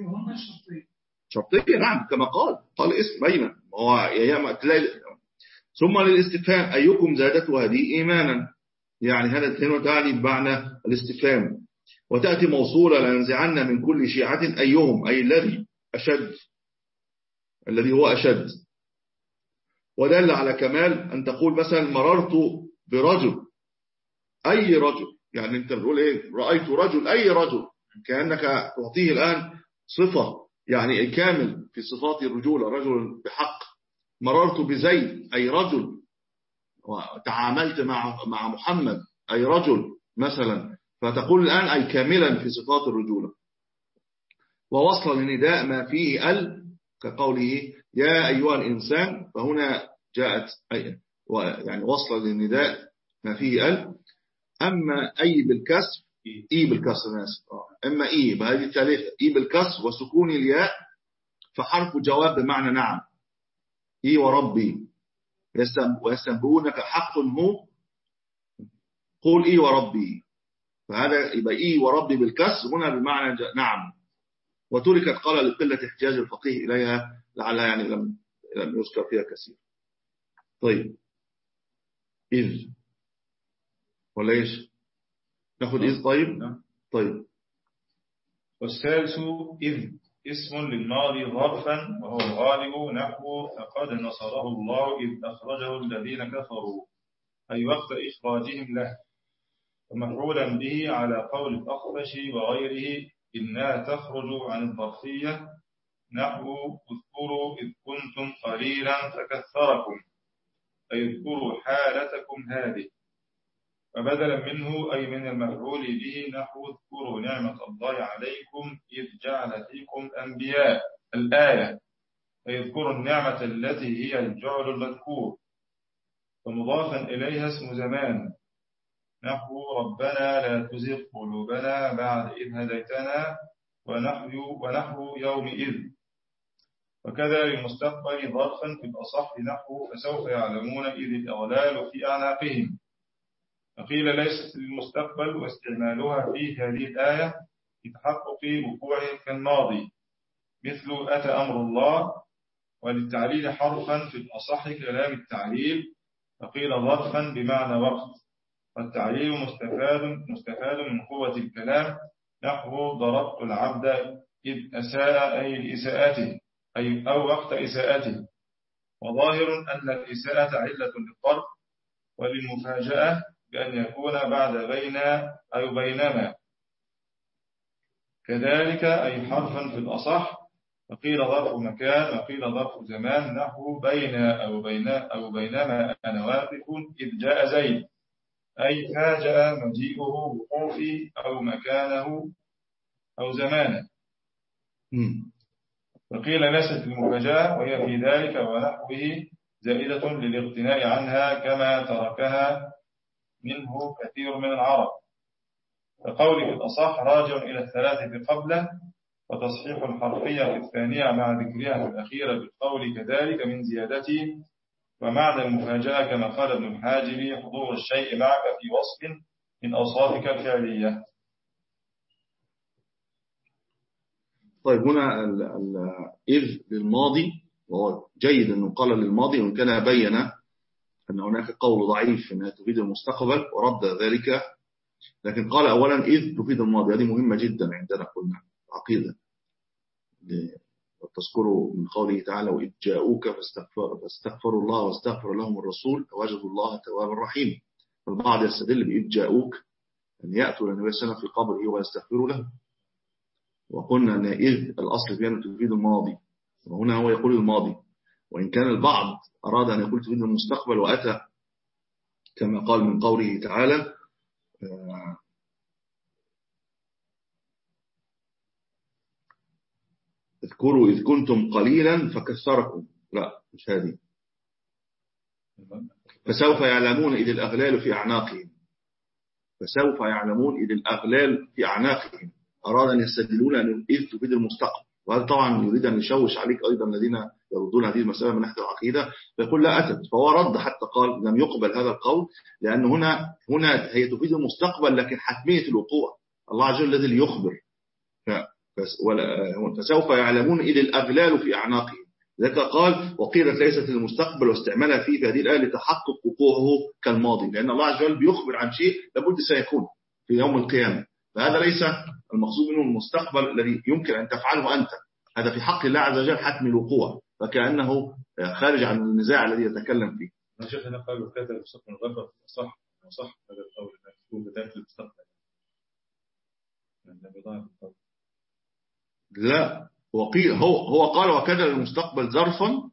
شرطية نعم كما قال قال اسم بينه هو تلاقي. ثم للاستفهام أيكم زادته هذه إيمانا، يعني هذا الكلمة تعني بمعنى الاستفهام، وتأتي موصولة لننزعن من كل شيعة أيهم أي الذي أشد، الذي هو أشد. ودل على كمال أن تقول مثلا مررت برجل، أي رجل، يعني أنت بتقول إيه رأيت رجل أي رجل، كأنك تعطيه الآن صفة يعني كامل في صفات الرجولة، رجل بحق. مررت بزيد أي رجل، وتعاملت مع مع محمد أي رجل مثلا، فتقول الآن أي كاملا في صفات الرجولة. ووصل لنداء ما فيه ال كقوله يا أيها الإنسان، فهنا جاءت أي يعني وصل للنداء ما فيه ال. أما أي بالكسر إي بالكسر ناس أما إي بهذه الثالثة إي بالكسر وسكون الياء فحرف جواب بمعنى نعم. إي وربي ويستنبئونك حق هو قول إي وربي، فهذا يبقى إي وربي بالكسر هنا بمعنى نعم. وتركت قال لقلة احتياج الفقيه إليها لعلها يعني لم لم يذكر فيها كثير. طيب إذ ولا إيش ناخد إذ؟ طيب طيب. والثالث إذ اسم للماضي ظرفا وهو الغالب نحو فقد نصره الله إذ أخرجه الذين كفروا أي وقت إخراجهم له، ومفعولا به على قول الأخفش وغيره إنها تخرج عن الظرفية نحو اذكروا إذ كنتم قليلا فكثركم أي اذكروا حالتكم هذه، وبدلا منه أي من المفعول به نحو اذكروا نعمة الله عليكم إذ جعل فيكم أنبياء الآية، أي اذكروا النعمة التي هي الجعل المذكور. ومضافا إليها اسم زمان نحو ربنا لا تزغ قلوبنا بعد إذ هديتنا ونحو, ونحو يومئذ. وكذا للمستقبل ظرفا في الأصح نحو فسوف يعلمون إذ الأغلال في أعناقهم. فقيل ليست للمستقبل واستعمالها في هذه الآية لتحقق وقوعه كالماضي مثل أتى أمر الله، وللتعليل حرفا في الأصح كلام التعليل فقيل ظرفا بمعنى وقت. والتعليل مستفاد مستفاد من قوة الكلام نحو ضربت العبد إذ أساء أي لإساءته أي أو وقت إساءته. وظاهر أن الإساءة علة للضرب، وللمفاجأة بأن يكون بعد بين أي بينما، كذلك أي حرفا في الأصح فقيل ظرف مكان وقيل ظرف زمان نحو بين أو بين أو بينما أنا واقف إذ جاء زيد أي فاجأ مجيئه وقوفي أو مكانه أو زمانه. وقيل ليست المفاجأة وهي في ذلك ونحوه زائدة للاغتناء عنها كما تركها منه كثير من العرب. فقول في الأصح راجع إلى الثلاثة قبله، وتصحيح الحرفية في الثانية مع ذكرها في الأخيرة بالقول كذلك من زيادته. ومعنى المفاجأة كما قال ابن الحاجب حضور الشيء معك في وصف من أوصافك الفعلية. طيب هنا ال ال إذ للماضي، وهو جيد أنه قال للماضي وإن كان بين أن هناك قول ضعيف أنها تفيد المستقبل ورد ذلك، لكن قال أولا إذ تفيد الماضي، هذه مهمة جدا عندنا قلنا عقيدة. تذكروا من قوله تعالى وإذ جاءوك فاستغفروا الله واستغفر لهم الرسول وجدوا الله توابا رحيما. فالبعض يستدل بإذ جاءوك أن يأتوا للنبي صلى الله عليه وسلم في قبره ويستغفروا له. وقلنا أن إذ الأصل فيها تفيد الماضي، وهنا هو يقول الماضي، وإن كان البعض أراد أن يقول تفيد المستقبل وأتى كما قال من قوله تعالى اذكروا إذ كنتم قليلا فكثركم. لا مش هذه. فسوف يعلمون إذ الأغلال في أعناقهم، فسوف يعلمون إذ الأغلال في أعناقهم. أراد أن يستدلون أن إذ تفيد المستقبل، وهذا طبعا يريد أن يشوش عليك أيضا الذين يردون هذه المسألة من ناحية العقيدة، فيقول لا أتت. فهو رد حتى قال لم يقبل هذا القول، لأن هنا هنا هي تفيد المستقبل لكن حتمية الوقوع. الله عز وجل الذي يخبر. فسوف يعلمون إذ الأغلال في أعناقهم. ذلك قال وقيلت ليست المستقبل واستعملها فيه في هذه الآية لتحقق وقوعه كالماضي، لأن الله عز وجل بيخبر عن شيء لابد سيكون في يوم القيامة. فهذا ليس المقصود منه المستقبل الذي يمكن أن تفعله أنت، هذا في حق الله عز وجل حتم الوقوع، فكأنه خارج عن النزاع الذي يتكلم فيه. أنا شايف أن قال وكذا المستقبل غفر صح صح هذا القول هو بداية المستقبل يعني بضاعة القول. لا وقيل هو هو قال وكذا المستقبل ظرفا،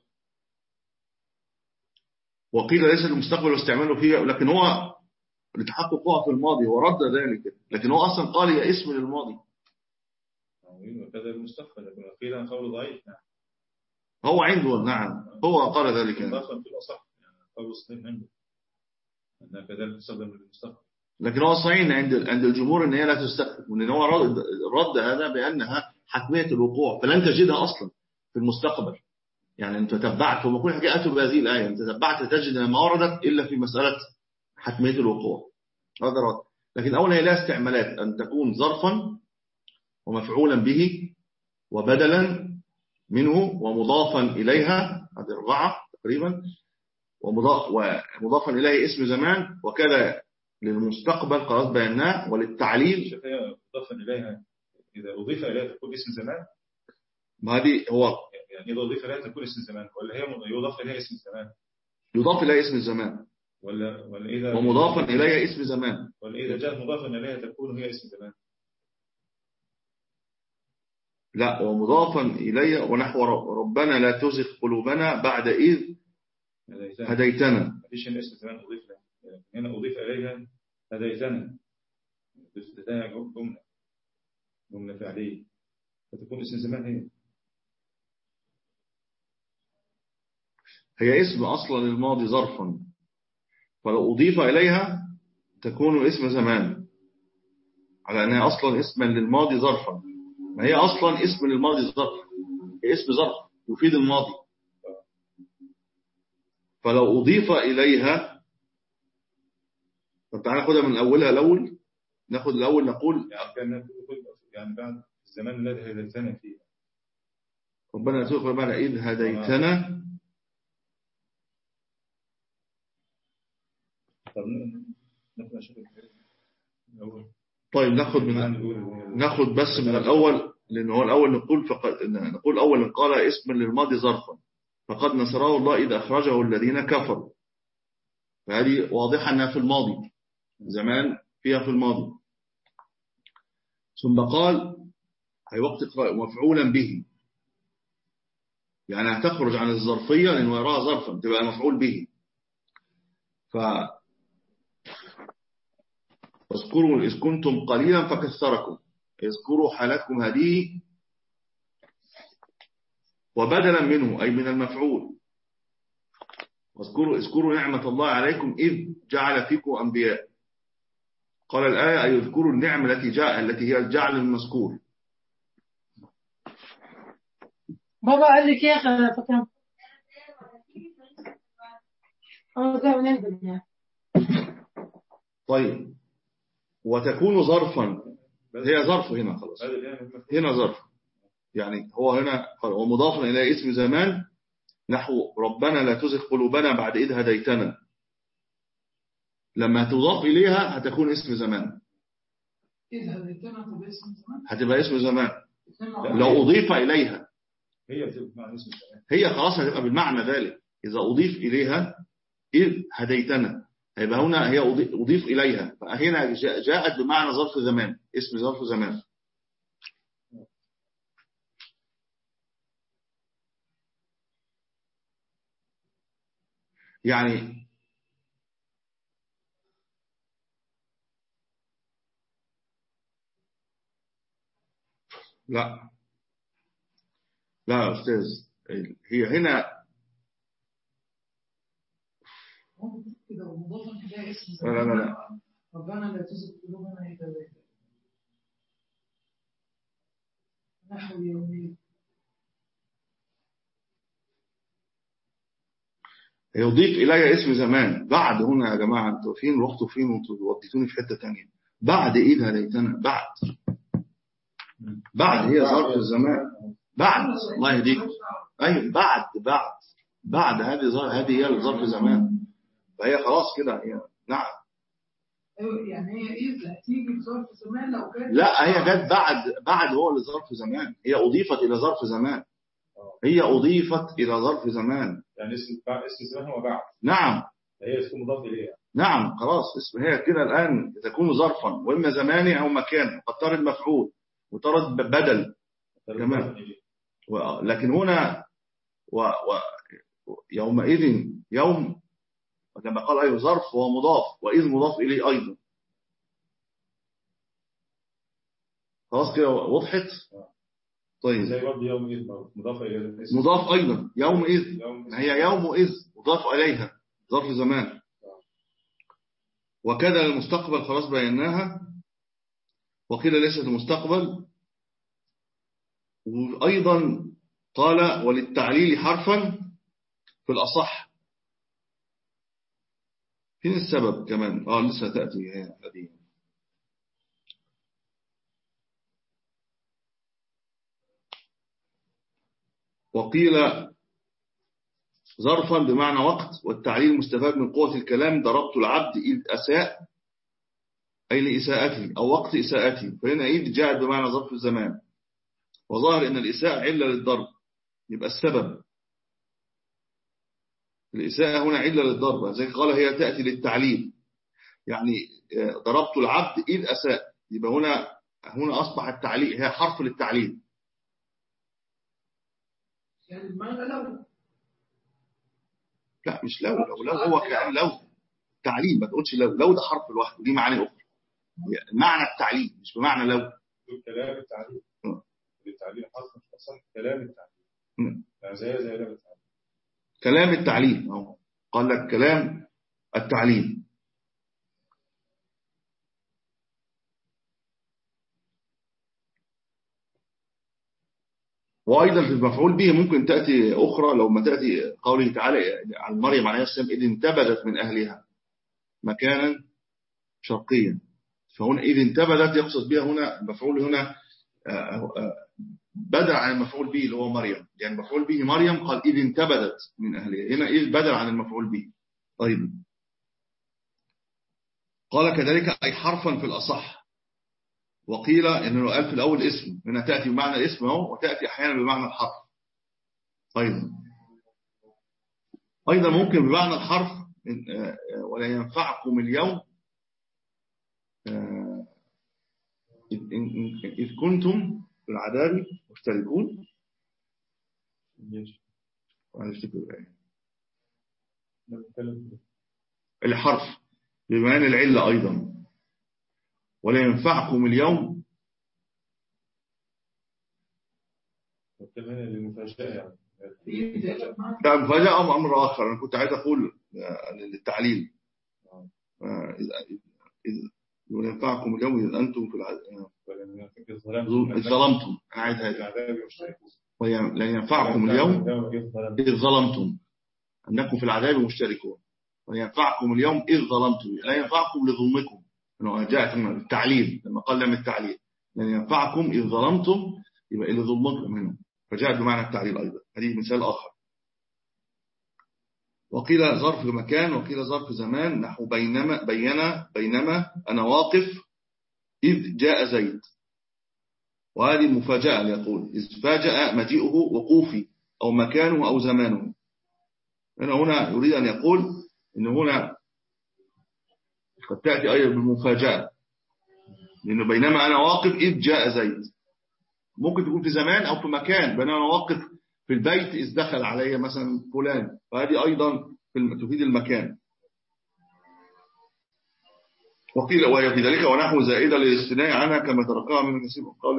وقيل ليس المستقبل واستعماله فيه، لكن هو لتحققها في الماضي ورد ذلك، لكن هو أصلا قال يا اسم للماضي وكذا المستقبل، لكن قيل قول ضعيف. هو عنده نعم هو قال ذلك يعني. ضعفا في الأصح يعني قول صحيح عنده أن كذلك تستخدم للمستقبل، لكن هو صحيح عند عند الجمهور ان هي لا تستخدم، وان هو رد, رد هذا بانها حتميه الوقوع، فلن تجدها اصلا في المستقبل. يعني انت تتبعت وما كل حاجه اتوا بهذه الايه انت تتبعت تجد ما وردت الا في مساله حتميه الوقوع، هذا رد. لكن اولا هي لها استعمالات، ان تكون ظرفا ومفعولا به وبدلا منه ومضافا اليها، هذه اربعه تقريبا، ومضافا اليه اسم زمان، وكذا للمستقبل قرات بيناه، وللتعليل مضافا اليها اذا اضيف اليها تكون اسم زمان. ما هذه هو يعني اذا اضيف اليها تكون اسم زمان، ولا هي يضاف اليها اسم زمان؟ يضاف اليها اسم زمان، ولا ولا اذا ومضافا اليها اسم زمان، ولا اذا جاء مضافا اليها تكون هي اسم زمان؟ لا ومضافا اليها ونحو ربنا لا تزغ قلوبنا بعد إذ هديتنا. مفيش هنا اسم زمان اضيف لها، هنا اضيف اليها هديتنا، اضيف لها جمله جمله فعليه فتكون اسم زمان. هي هي اسم اصلا للماضي ظرفا، فلو اضيف اليها تكون اسم زمان، على انها اصلا اسما للماضي ظرفا. ما هي اصلا اسم للماضي ظرف، هي اسم ظرف يفيد الماضي، فلو اضيف اليها. طب تعالى ناخدها من اولها الاول، ناخد الاول نقول يعني بعد الزمان الذي هديتنا فيه ربنا لا تزغ قلوبنا بعد إذ هديتنا. طيب ناخد من ناخد بس من الأول، لأن هو الأول نقول فقط نقول أولا قال اسم للماضي ظرفا، فقد نصره الله إذا أخرجه الذين كفروا، فهذه واضحة أنها في الماضي، زمان فيها في الماضي. ثم قال أي وقت مفعولا به، يعني هتخرج عن الظرفية لأن وراها ظرفا تبقى مفعول به. ف اذكروا إذ كنتم قليلا فكثركم، اذكروا حالتكم هذه، وبدلا منه أي من المفعول. واذكروا اذكروا نعمة الله عليكم إذ جعل فيكم أنبياء. قال الآية أي اذكروا النعمة التي جاء التي هي الجعل المذكور. بابا قال لك يا أخي فكرة طيب وتكون ظرفا، هي ظرف هنا خلاص، هنا ظرف يعني هو هنا ومضافا إلى اسم زمان نحو ربنا لا تزغ قلوبنا بعد إذ هديتنا، لما تضاف إليها هتكون اسم زمان. هتبقى اسم زمان لو أضيف إليها. هي بتبقى اسم زمان، هي خلاص هتبقى بالمعنى ذلك. إذا أضيف إليها إذ هديتنا هيبقى هنا هي أضيف إليها، فهنا جاءت بمعنى ظرف زمان، اسم ظرف زمان. يعني لا لا يا أستاذ، هي هنا لا لا لا ربنا لا تزغ قلوبنا إذ هديتنا نحو يومين. يضيف إلي اسم زمان بعد. هنا يا جماعة انتوا فين رحتوا فين وانتوا وديتوني في حتة تانية؟ بعد إذ هديتنا، بعد بعد هي ظرف الزمان بعد. الله يهديك. أيوة بعد بعد بعد هذه هذه هي ظرف زمان، فهي خلاص كده هي. نعم يعني هي إذ هتيجي بظرف زمان لو كانت. لا هي جت بعد، بعد هو اللي ظرف زمان، هي أضيفت إلى ظرف زمان، هي أضيفت إلى ظرف زمان. يعني اسم اسم زمان هو بعد. نعم هي اسم مضاف إليها. نعم خلاص اسم هي كده الآن تكون ظرفا، وإما زماني أو مكان، قد طرد مفعول وطرد بدل كمان. لكن هنا و... و... يومئذ يوم لما قال أي ظرف هو مضاف، وإذ مضاف إليه أيضا. خلاص كده وضحت. طيب زي برضه يومئذ مضاف إليه مضاف أيضا يومئذ، هي يومئذ مضاف إليها ظرف زمان. وكذا المستقبل خلاص بيناها، وقيل ليست المستقبل. وأيضا قال وللتعليل حرفا في الأصح. فين السبب كمان؟ آه لسه تأتي هذه. وقيل ظرفا بمعنى وقت، والتعليل مستفاد من قوة الكلام. ضربت العبد إذ أساء أي لإساءته أو وقت إساءته، فهنا إذ جاءت بمعنى ظرف الزمان. وظاهر أن الإساءة علة للضرب، يبقى السبب الإساءة هنا علة للضرب، زي قال هي تأتي للتعليل. يعني ضربت العبد إذ أساء، يبقى هنا هنا أصبح التعليل هي حرف للتعليل. يعني المعنى لو لا مش لو لو لو هو كان لو تعليل، ما تقولش لو لو ده حرف لوحده، دي معاني أخرى. معنى التعليل مش بمعنى لو. كلام التعليل التعليل حرف أصلا كلام التعليل زي زي لو التعليل كلام التعليل أو قال لك كلام التعليل. وأيضا في المفعول به ممكن تأتي أخرى، لو ما تأتي قوله تعالى عن مريم عليه السلام إذ انتبذت من أهلها مكانا شرقيا، فهنا إذ انتبذت يقصد بها هنا المفعول هنا بدل عن المفعول به اللي هو مريم، يعني المفعول به مريم قال إذ انتبذت من أهلها، هنا إذ بدل عن المفعول به. طيب قال كذلك أي حرفا في الأصح. وقيل إنه قال في الأول اسم، هنا تأتي بمعنى الاسم اهو، وتأتي أحيانا بمعنى الحرف أيضا. أيضا ممكن بمعنى الحرف ولا ينفعكم اليوم إذ كنتم في العذاب مشتركون. الحرف بمعنى العلة أيضا. ولا ينفعكم اليوم لا مفاجأة أمر آخر. أنا كنت عايز أقول للتعليل ولا ينفعكم اليوم إذ أنتم في العذاب إذ ظلمتم. أنا عايز هذا لا ينفعكم اليوم إذ ظلمتم أنكم في العذاب مشتركون. ولا ينفعكم اليوم إذ ظلمتم لا ينفعكم لظلمكم، إنه جاءت من التعليل لما قل من التعليل لا ينفعكم إذ ظلمتم يبقى إذ ظلمكم منه، فجاءت بمعنى التعليل أيضا. هذه مثال آخر. وقيل ظرف مكان وقيل ظرف زمان، نحو بينما بينا بينما أنا واقف إذ جاء زيد، وهذه مفاجأة يقول إذ فاجأ مجيئه وقوفي أو مكانه أو زمانه. هنا هنا يريد أن يقول إن هنا قد تأتي أيضا بالمفاجأة، لأنه بينما أنا واقف إذ جاء زيد، ممكن تكون في زمان أو في مكان، بينما أنا واقف في البيت إذ دخل علي مثلا فلان، فهذه أيضا تفيد المكان. وقيل وهي في ذلك ونحو زائدة للاستثناء عنها كما تركها من كثير من قال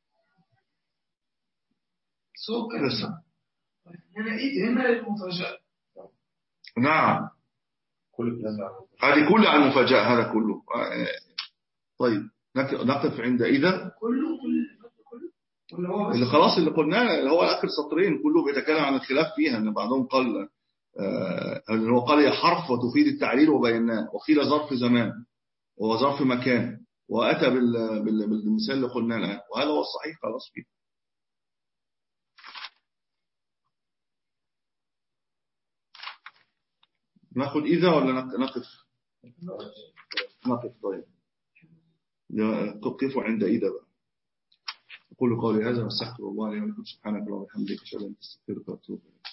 سكر. هنا إيه هنا المفاجأة. نعم كل هذه كل عن المفاجأة، هذا كله. طيب نقف عند إذا كله كله اللي خلاص اللي قلناه اللي هو آخر سطرين كله بيتكلم عن الخلاف فيها، أن بعضهم قال اللي هو قال هي حرف وتفيد التعليل وبيناه، وقيل ظرف زمان وظرف مكان، وأتى بالمثال اللي قلناه الآن، وهذا هو الصحيح. خلاص فيه ناخد إذا ولا نقف نقف طيب قفوا عند إذا بقى. أقول قولي هذا واستغفر الله لي ولكم، سبحانك اللهم وبحمدك أشهد أن لا إله إلا أنت أستغفرك وأتوب إليك.